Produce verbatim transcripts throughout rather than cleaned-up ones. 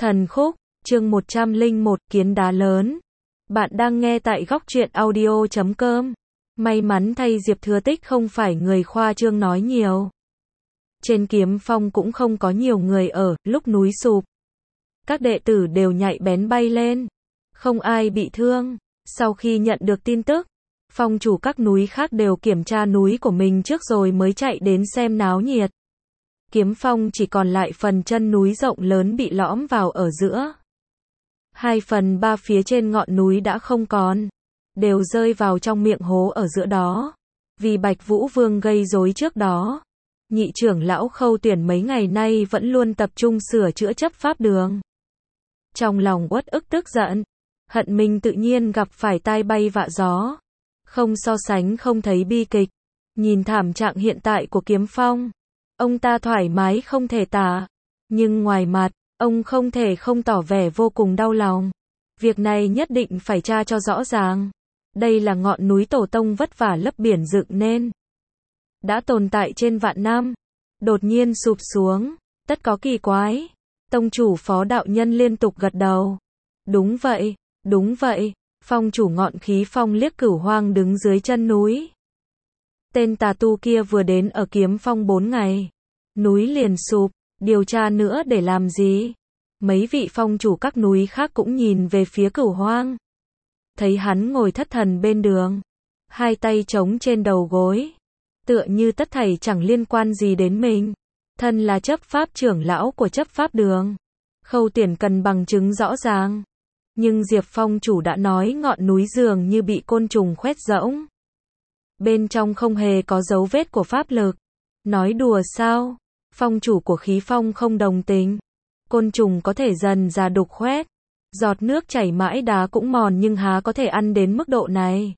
Thần khúc, chương một trăm lẻ một, kiến đá lớn. Bạn đang nghe tại góc truyện audio chấm com. May mắn thay Diệp Thừa Tích không phải người khoa trương nói nhiều. Trên Kiếm Phong cũng không có nhiều người ở, lúc núi sụp. Các đệ tử đều nhạy bén bay lên. Không ai bị thương. Sau khi nhận được tin tức, phong chủ các núi khác đều kiểm tra núi của mình trước rồi mới chạy đến xem náo nhiệt. Kiếm Phong chỉ còn lại phần chân núi rộng lớn bị lõm vào ở giữa. Hai phần ba phía trên ngọn núi đã không còn, đều rơi vào trong miệng hố ở giữa đó. Vì Bạch Vũ Vương gây rối trước đó, nhị trưởng lão Khâu Tuyển mấy ngày nay vẫn luôn tập trung sửa chữa chấp pháp đường. Trong lòng uất ức tức giận, hận mình tự nhiên gặp phải tai bay vạ gió. Không so sánh không thấy bi kịch. Nhìn thảm trạng hiện tại của Kiếm Phong, ông ta thoải mái không thể tả. Nhưng ngoài mặt, ông không thể không tỏ vẻ vô cùng đau lòng. Việc này nhất định phải tra cho rõ ràng. Đây là ngọn núi tổ tông vất vả lấp biển dựng nên. Đã tồn tại trên vạn năm. Đột nhiên sụp xuống. Tất có kỳ quái. Tông chủ Phó đạo nhân liên tục gật đầu. Đúng vậy, đúng vậy. Phong chủ ngọn khí phong liếc Cửu Hoang đứng dưới chân núi. Tên tà tu kia vừa đến ở Kiếm Phong bốn ngày. Núi liền sụp, điều tra nữa để làm gì? Mấy vị phong chủ các núi khác cũng nhìn về phía Cửu Hoang. Thấy hắn ngồi thất thần bên đường. Hai tay chống trên đầu gối. Tựa như tất thảy chẳng liên quan gì đến mình. Thân là chấp pháp trưởng lão của chấp pháp đường. Khâu Tuyển cần bằng chứng rõ ràng. Nhưng Diệp Phong chủ đã nói ngọn núi dường như bị côn trùng khoét rỗng. Bên trong không hề có dấu vết của pháp lực. Nói đùa sao? Phong chủ của khí phong không đồng tình. Côn trùng có thể dần ra đục khoét. Giọt nước chảy mãi đá cũng mòn nhưng há có thể ăn đến mức độ này.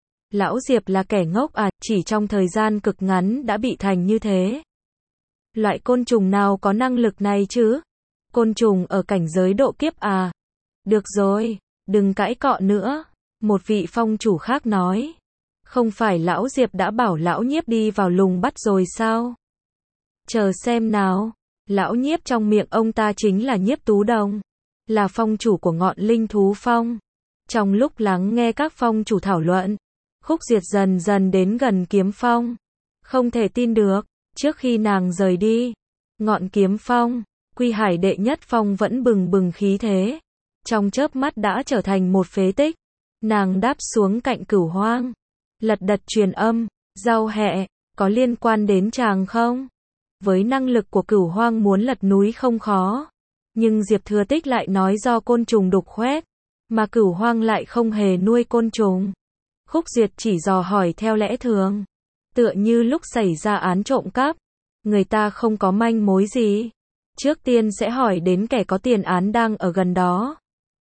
Lão Diệp là kẻ ngốc à, chỉ trong thời gian cực ngắn đã bị thành như thế. Loại côn trùng nào có năng lực này chứ? Côn trùng ở cảnh giới độ kiếp à? Được rồi, đừng cãi cọ nữa. Một vị phong chủ khác nói. Không phải lão Diệp đã bảo lão Nhiếp đi vào lùng bắt rồi sao? Chờ xem nào. Lão Nhiếp trong miệng ông ta chính là Nhiếp Tú Đồng. Là phong chủ của ngọn linh thú phong. Trong lúc lắng nghe các phong chủ thảo luận, Khúc Diệt dần dần đến gần Kiếm Phong. Không thể tin được, trước khi nàng rời đi, ngọn Kiếm Phong, Quy Hải đệ nhất phong vẫn bừng bừng khí thế. Trong chớp mắt đã trở thành một phế tích. Nàng đáp xuống cạnh Cửu Hoang. Lật đật truyền âm, Giao Hẹ, có liên quan đến chàng không? Với năng lực của Cửu Hoang muốn lật núi không khó. Nhưng Diệp Thừa Tích lại nói do côn trùng đục khoét. Mà Cửu Hoang lại không hề nuôi côn trùng. Khúc Diệt chỉ dò hỏi theo lẽ thường. Tựa như lúc xảy ra án trộm cắp. Người ta không có manh mối gì. Trước tiên sẽ hỏi đến kẻ có tiền án đang ở gần đó.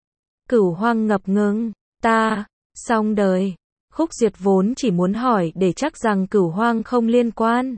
Cửu Hoang ngập ngừng. Ta, xong đời. Khúc Diệt vốn chỉ muốn hỏi để chắc rằng Cửu Hoang không liên quan.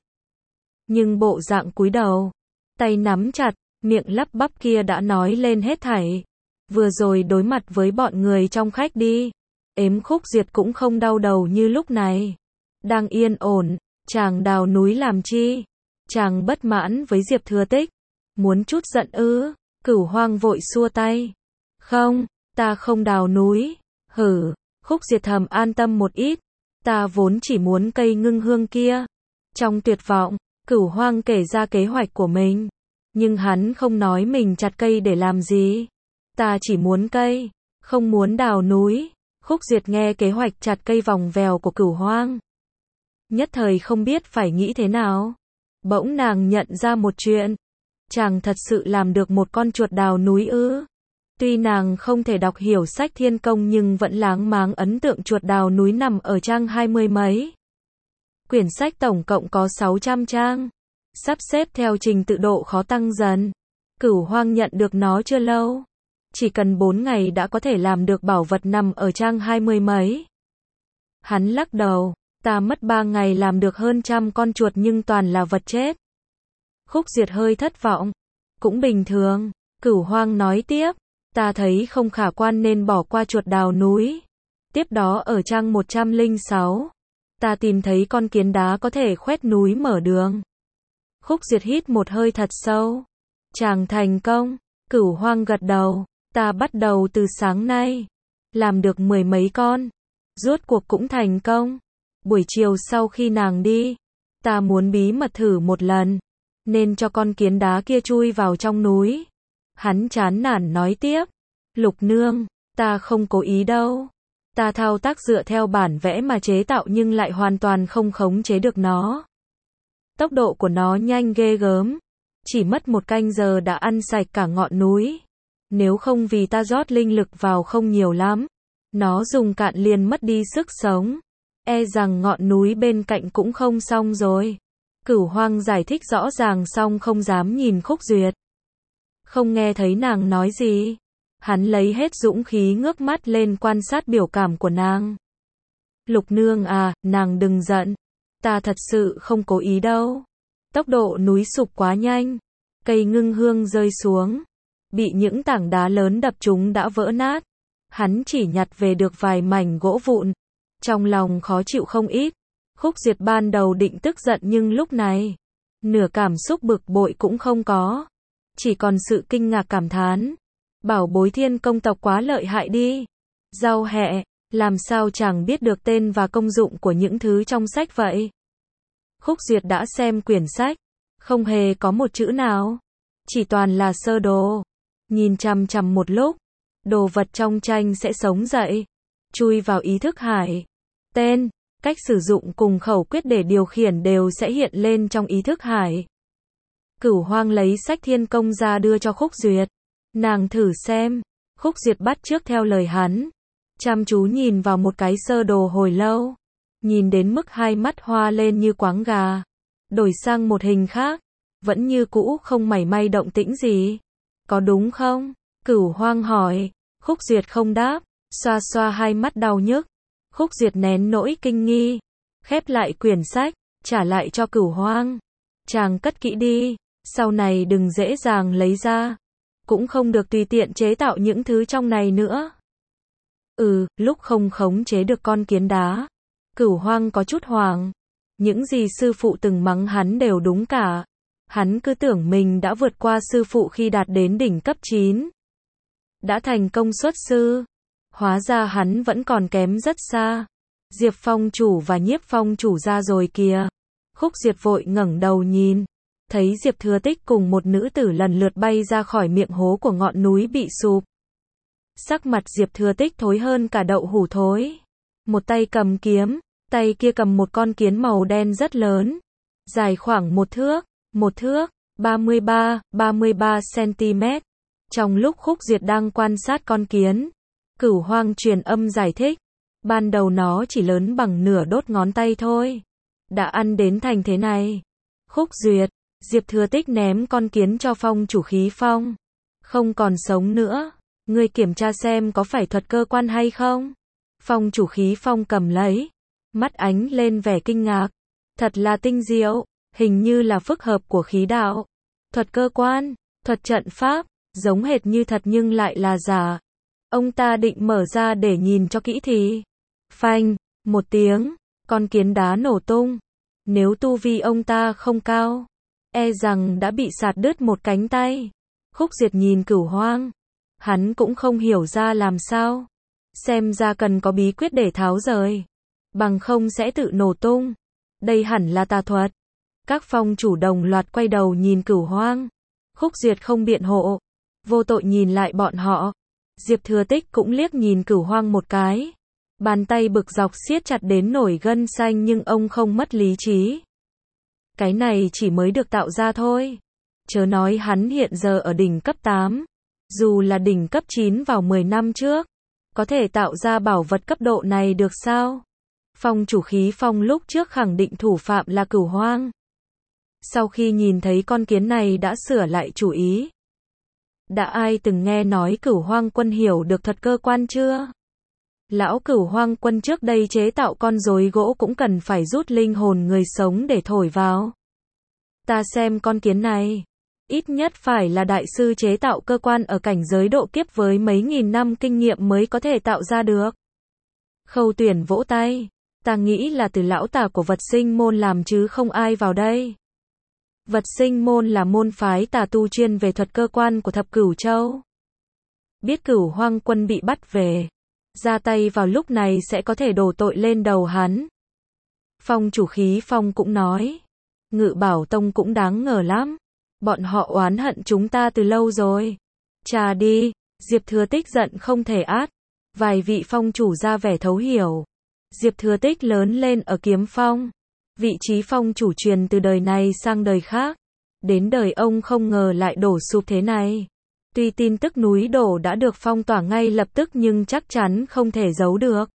Nhưng bộ dạng cúi đầu, tay nắm chặt, miệng lắp bắp kia đã nói lên hết thảy. Vừa rồi đối mặt với bọn người trong khách đi. Ếm Khúc Diệt cũng không đau đầu như lúc này. Đang yên ổn, chàng đào núi làm chi? Chàng bất mãn với Diệp Thừa Tích. Muốn chút giận ư? Cửu Hoang vội xua tay. Không, ta không đào núi. Hử, Khúc Diệt thầm an tâm một ít. Ta vốn chỉ muốn cây ngưng hương kia. Trong tuyệt vọng, Cửu Hoang kể ra kế hoạch của mình. Nhưng hắn không nói mình chặt cây để làm gì. Ta chỉ muốn cây, không muốn đào núi. Khúc Diệt nghe kế hoạch chặt cây vòng vèo của Cửu Hoang. Nhất thời không biết phải nghĩ thế nào. Bỗng nàng nhận ra một chuyện. Chàng thật sự làm được một con chuột đào núi ư? Tuy nàng không thể đọc hiểu sách thiên công nhưng vẫn láng máng ấn tượng chuột đào núi nằm ở trang hai mươi mấy. Quyển sách tổng cộng có sáu trăm trang. Sắp xếp theo trình tự độ khó tăng dần. Cửu Hoang nhận được nó chưa lâu. Chỉ cần bốn ngày đã có thể làm được bảo vật nằm ở trang hai mươi mấy. Hắn lắc đầu. Ta mất ba ngày làm được hơn trăm con chuột nhưng toàn là vật chết. Khúc Diệt hơi thất vọng. Cũng bình thường. Cửu Hoang nói tiếp. Ta thấy không khả quan nên bỏ qua chuột đào núi. Tiếp đó ở trang một trăm lẻ sáu. Ta tìm thấy con kiến đá có thể khoét núi mở đường. Khúc Diệt hít một hơi thật sâu. Chàng thành công. Cửu Hoang gật đầu, ta bắt đầu từ sáng nay, làm được mười mấy con, rốt cuộc cũng thành công. Buổi chiều sau khi nàng đi, ta muốn bí mật thử một lần, nên cho con kiến đá kia chui vào trong núi. Hắn chán nản nói tiếp, Lục nương, ta không cố ý đâu. Ta thao tác dựa theo bản vẽ mà chế tạo nhưng lại hoàn toàn không khống chế được nó. Tốc độ của nó nhanh ghê gớm, chỉ mất một canh giờ đã ăn sạch cả ngọn núi. Nếu không vì ta rót linh lực vào không nhiều lắm, nó dùng cạn liền mất đi sức sống. E rằng ngọn núi bên cạnh cũng không xong rồi. Cửu Hoang giải thích rõ ràng xong không dám nhìn Khúc Duyệt. Không nghe thấy nàng nói gì. Hắn lấy hết dũng khí ngước mắt lên quan sát biểu cảm của nàng. Lục nương à, nàng đừng giận. Ta thật sự không cố ý đâu. Tốc độ núi sụp quá nhanh. Cây ngưng hương rơi xuống. Bị những tảng đá lớn đập trúng đã vỡ nát. Hắn chỉ nhặt về được vài mảnh gỗ vụn. Trong lòng khó chịu không ít. Khúc Duyệt ban đầu định tức giận nhưng lúc này, nửa cảm xúc bực bội cũng không có. Chỉ còn sự kinh ngạc cảm thán. Bảo bối thiên công tộc quá lợi hại đi. Rau hẹ, làm sao chẳng biết được tên và công dụng của những thứ trong sách vậy. Khúc Duyệt đã xem quyển sách, không hề có một chữ nào. Chỉ toàn là sơ đồ. Nhìn chằm chằm một lúc, đồ vật trong tranh sẽ sống dậy, chui vào ý thức hải. Tên, cách sử dụng cùng khẩu quyết để điều khiển đều sẽ hiện lên trong ý thức hải. Cửu Hoang lấy sách thiên công ra đưa cho Khúc Duyệt. Nàng thử xem. Khúc Duyệt bắt chước theo lời hắn, chăm chú nhìn vào một cái sơ đồ hồi lâu. Nhìn đến mức hai mắt hoa lên như quáng gà. Đổi sang một hình khác, vẫn như cũ không mảy may động tĩnh gì. Có đúng không? Cửu Hoang hỏi. Khúc Duyệt không đáp, xoa xoa hai mắt đau nhức. Khúc Duyệt nén nỗi kinh nghi, khép lại quyển sách, trả lại cho Cửu Hoang. Chàng cất kỹ đi, sau này đừng dễ dàng lấy ra. Cũng không được tùy tiện chế tạo những thứ trong này nữa. Ừ, lúc không khống chế được con kiến đá, Cửu Hoang có chút hoảng. Những gì sư phụ từng mắng hắn đều đúng cả. Hắn cứ tưởng mình đã vượt qua sư phụ khi đạt đến đỉnh cấp chín. Đã thành công xuất sư. Hóa ra hắn vẫn còn kém rất xa. Diệp Phong chủ và Nhiếp Phong chủ ra rồi kìa. Khúc Duyệt vội ngẩng đầu nhìn. Thấy Diệp Thừa Tích cùng một nữ tử lần lượt bay ra khỏi miệng hố của ngọn núi bị sụp. Sắc mặt Diệp Thừa Tích thối hơn cả đậu hủ thối. Một tay cầm kiếm, tay kia cầm một con kiến màu đen rất lớn. Dài khoảng một thước, một thước, ba mươi ba, ba mươi ba xăng-ti-mét. Trong lúc Khúc Duyệt đang quan sát con kiến, Cửu Hoang truyền âm giải thích. Ban đầu nó chỉ lớn bằng nửa đốt ngón tay thôi. Đã ăn đến thành thế này. Khúc Duyệt, Diệp Thừa Tích ném con kiến cho Phong chủ Khí Phong. Không còn sống nữa. Ngươi kiểm tra xem có phải thuật cơ quan hay không? Phong chủ Khí Phong cầm lấy. Mắt ánh lên vẻ kinh ngạc. Thật là tinh diệu. Hình như là phức hợp của khí đạo. Thuật cơ quan, thuật trận pháp, giống hệt như thật nhưng lại là giả. Ông ta định mở ra để nhìn cho kỹ thì. Phanh, một tiếng, con kiến đá nổ tung. Nếu tu vi ông ta không cao, e rằng đã bị sạt đứt một cánh tay. Khúc Duyệt nhìn Cửu Hoang. Hắn cũng không hiểu ra làm sao. Xem ra cần có bí quyết để tháo rời. Bằng không sẽ tự nổ tung. Đây hẳn là tà thuật. Các phong chủ đồng loạt quay đầu nhìn Cửu Hoang. Khúc Duyệt không biện hộ. Vô tội nhìn lại bọn họ. Diệp Thừa Tích cũng liếc nhìn Cửu Hoang một cái. Bàn tay bực dọc siết chặt đến nổi gân xanh nhưng ông không mất lý trí. Cái này chỉ mới được tạo ra thôi. Chớ nói hắn hiện giờ ở đỉnh cấp tám. Dù là đỉnh cấp chín vào mười năm trước. Có thể tạo ra bảo vật cấp độ này được sao? Phong chủ Khí Phong lúc trước khẳng định thủ phạm là Cửu Hoang. Sau khi nhìn thấy con kiến này đã sửa lại chủ ý. Đã ai từng nghe nói Cửu Hoang quân hiểu được thuật cơ quan chưa? Lão Cửu Hoang quân trước đây chế tạo con rối gỗ cũng cần phải rút linh hồn người sống để thổi vào. Ta xem con kiến này, ít nhất phải là đại sư chế tạo cơ quan ở cảnh giới độ kiếp với mấy nghìn năm kinh nghiệm mới có thể tạo ra được. Khâu Tuyển vỗ tay, ta nghĩ là từ lão tà của vật sinh môn làm chứ không ai vào đây. Vật sinh môn là môn phái tà tu chuyên về thuật cơ quan của Thập Cửu Châu. Biết Cửu Hoang Quân bị bắt về, ra tay vào lúc này sẽ có thể đổ tội lên đầu hắn. Phong chủ Khí Phong cũng nói, Ngự Bảo Tông cũng đáng ngờ lắm. Bọn họ oán hận chúng ta từ lâu rồi. Trà đi, Diệp Thừa Tích giận không thể át. Vài vị phong chủ ra vẻ thấu hiểu. Diệp Thừa Tích lớn lên ở Kiếm Phong. Vị trí phong chủ truyền từ đời này sang đời khác. Đến đời ông không ngờ lại đổ sụp thế này. Tuy tin tức núi đổ đã được phong tỏa ngay lập tức nhưng chắc chắn không thể giấu được.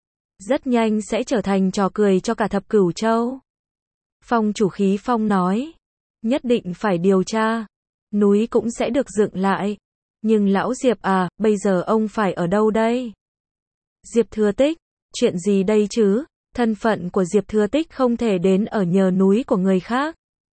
Rất nhanh sẽ trở thành trò cười cho cả Thập Cửu Châu. Phong chủ Khí Phong nói, nhất định phải điều tra. Núi cũng sẽ được dựng lại. Nhưng lão Diệp à, bây giờ ông phải ở đâu đây? Diệp Thừa Tích, chuyện gì đây chứ? Thân phận của Diệp Thừa Tích không thể đến ở nhờ núi của người khác.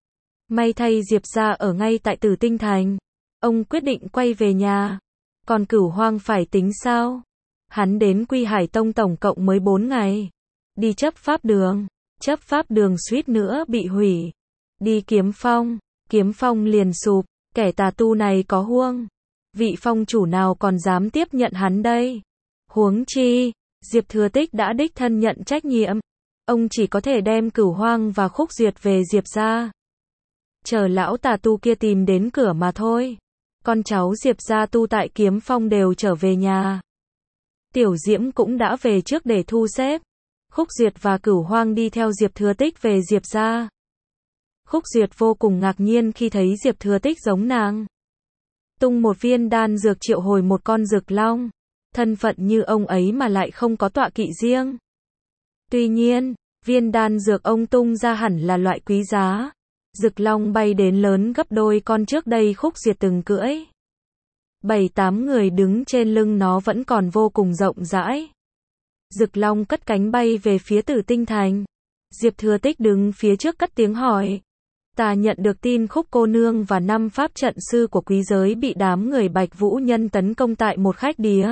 May thay Diệp gia ở ngay tại Tử Tinh Thành. Ông quyết định quay về nhà. Còn Cửu Hoang phải tính sao? Hắn đến Quy Hải Tông tổng cộng mới bốn ngày. Đi chấp pháp đường. Chấp pháp đường suýt nữa bị hủy. Đi Kiếm Phong. Kiếm Phong liền sụp. Kẻ tà tu này có huông. Vị phong chủ nào còn dám tiếp nhận hắn đây? Huống chi, Diệp Thừa Tích đã đích thân nhận trách nhiệm. Ông chỉ có thể đem Cửu Hoang và Khúc Duyệt về Diệp gia. Chờ lão tà tu kia tìm đến cửa mà thôi. Con cháu Diệp gia tu tại Kiếm Phong đều trở về nhà. Tiểu Diễm cũng đã về trước để thu xếp. Khúc Duyệt và Cửu Hoang đi theo Diệp Thừa Tích về Diệp gia. Khúc Duyệt vô cùng ngạc nhiên khi thấy Diệp Thừa Tích giống nàng. Tung một viên đan dược triệu hồi một con rực long. Thân phận như ông ấy mà lại không có tọa kỵ riêng. Tuy nhiên, viên đan dược ông tung ra hẳn là loại quý giá. Rực long bay đến lớn gấp đôi con trước đây Khúc Duyệt từng cưỡi. Bảy tám người đứng trên lưng nó vẫn còn vô cùng rộng rãi. Rực long cất cánh bay về phía Tử Tinh Thành. Diệp Thừa Tích đứng phía trước cất tiếng hỏi. Ta nhận được tin Khúc cô nương và năm pháp trận sư của quý giới bị đám người Bạch Vũ Nhân tấn công tại một khách đía.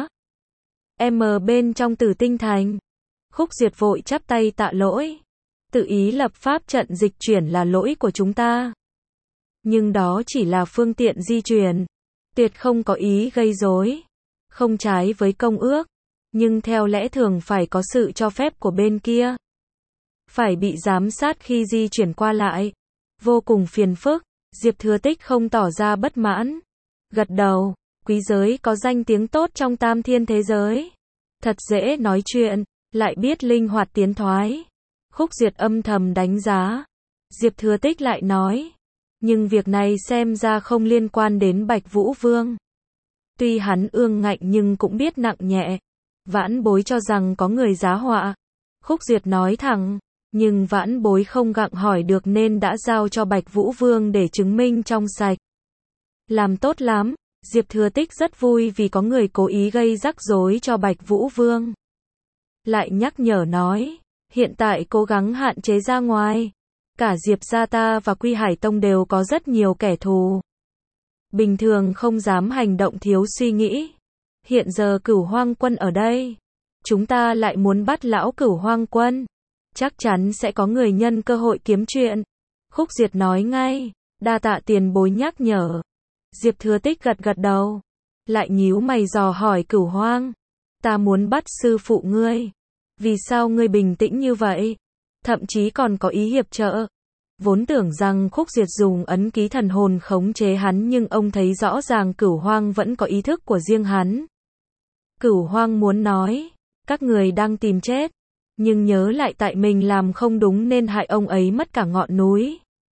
M bên trong Tử Tinh Thành. Khúc Duyệt vội chắp tay tạ lỗi. Tự ý lập pháp trận dịch chuyển là lỗi của chúng ta. Nhưng đó chỉ là phương tiện di chuyển. Tuyệt không có ý gây rối. Không trái với công ước. Nhưng theo lẽ thường phải có sự cho phép của bên kia. Phải bị giám sát khi di chuyển qua lại. Vô cùng phiền phức. Diệp Thừa Tích không tỏ ra bất mãn. Gật đầu. Quý giới có danh tiếng tốt trong tam thiên thế giới. Thật dễ nói chuyện. Lại biết linh hoạt tiến thoái. Khúc Duyệt âm thầm đánh giá. Diệp Thừa Tích lại nói. Nhưng việc này xem ra không liên quan đến Bạch Vũ Vương. Tuy hắn ương ngạnh nhưng cũng biết nặng nhẹ. Vãn bối cho rằng có người giá họa. Khúc Duyệt nói thẳng. Nhưng vãn bối không gặng hỏi được nên đã giao cho Bạch Vũ Vương để chứng minh trong sạch. Làm tốt lắm. Diệp Thừa Tích rất vui vì có người cố ý gây rắc rối cho Bạch Vũ Vương. Lại nhắc nhở nói. Hiện tại cố gắng hạn chế ra ngoài. Cả Diệp gia ta và Quy Hải Tông đều có rất nhiều kẻ thù. Bình thường không dám hành động thiếu suy nghĩ. Hiện giờ Cửu Hoang Quân ở đây. Chúng ta lại muốn bắt lão Cửu Hoang Quân. Chắc chắn sẽ có người nhân cơ hội kiếm chuyện. Khúc Duyệt nói ngay. Đa tạ tiền bối nhắc nhở. Diệp Thừa Tích gật gật đầu. Lại nhíu mày dò hỏi Cửu Hoang. Ta muốn bắt sư phụ ngươi. Vì sao ngươi bình tĩnh như vậy? Thậm chí còn có ý hiệp trợ. Vốn tưởng rằng Khúc Duyệt dùng ấn ký thần hồn khống chế hắn nhưng ông thấy rõ ràng Cửu Hoang vẫn có ý thức của riêng hắn. Cửu Hoang muốn nói. Các người đang tìm chết. Nhưng nhớ lại tại mình làm không đúng nên hại ông ấy mất cả ngọn núi.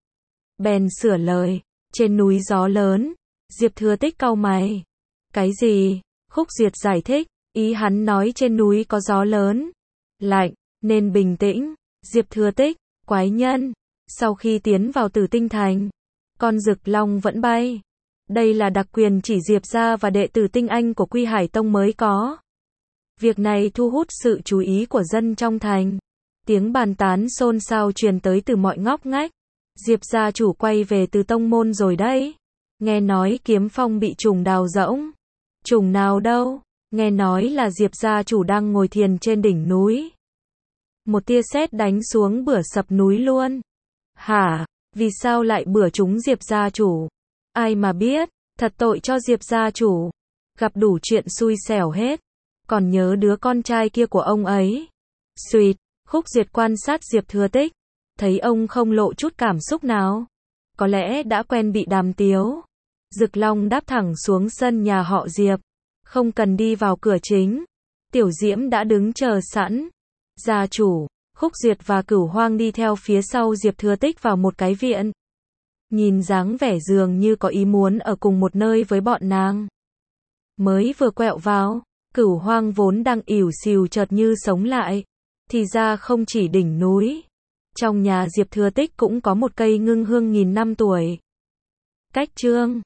Bèn sửa lời. Trên núi gió lớn. Diệp Thừa Tích cau mày. Cái gì? Khúc Duyệt giải thích. Ý hắn nói trên núi có gió lớn. Lạnh. Nên bình tĩnh. Diệp Thừa Tích. Quái nhân. Sau khi tiến vào Tử Tinh Thành. Con rực long vẫn bay. Đây là đặc quyền chỉ Diệp gia và đệ tử tinh anh của Quy Hải Tông mới có. Việc này thu hút sự chú ý của dân trong thành. Tiếng bàn tán xôn xao truyền tới từ mọi ngóc ngách. Diệp gia chủ quay về từ tông môn rồi đấy. Nghe nói Kiếm Phong bị trùng đào rỗng. Trùng nào đâu? Nghe nói là Diệp gia chủ đang ngồi thiền trên đỉnh núi. Một tia sét đánh xuống bửa sập núi luôn. Hả? Vì sao lại bừa trúng Diệp gia chủ? Ai mà biết, thật tội cho Diệp gia chủ. Gặp đủ chuyện xui xẻo hết. Còn nhớ đứa con trai kia của ông ấy. Xuyệt, Khúc Duyệt quan sát Diệp Thừa Tích. Thấy ông không lộ chút cảm xúc nào. Có lẽ đã quen bị đàm tiếu. Dực Long đáp thẳng xuống sân nhà họ Diệp. Không cần đi vào cửa chính. Tiểu Diễm đã đứng chờ sẵn. Gia chủ, Khúc Duyệt và Cửu Hoang đi theo phía sau Diệp Thừa Tích vào một cái viện. Nhìn dáng vẻ dường như có ý muốn ở cùng một nơi với bọn nàng. Mới vừa quẹo vào, Cửu Hoang vốn đang ỉu xìu chợt như sống lại. Thì ra không chỉ đỉnh núi. Trong nhà Diệp Thừa Tích cũng có một cây ngưng hương nghìn năm tuổi. Cách trương.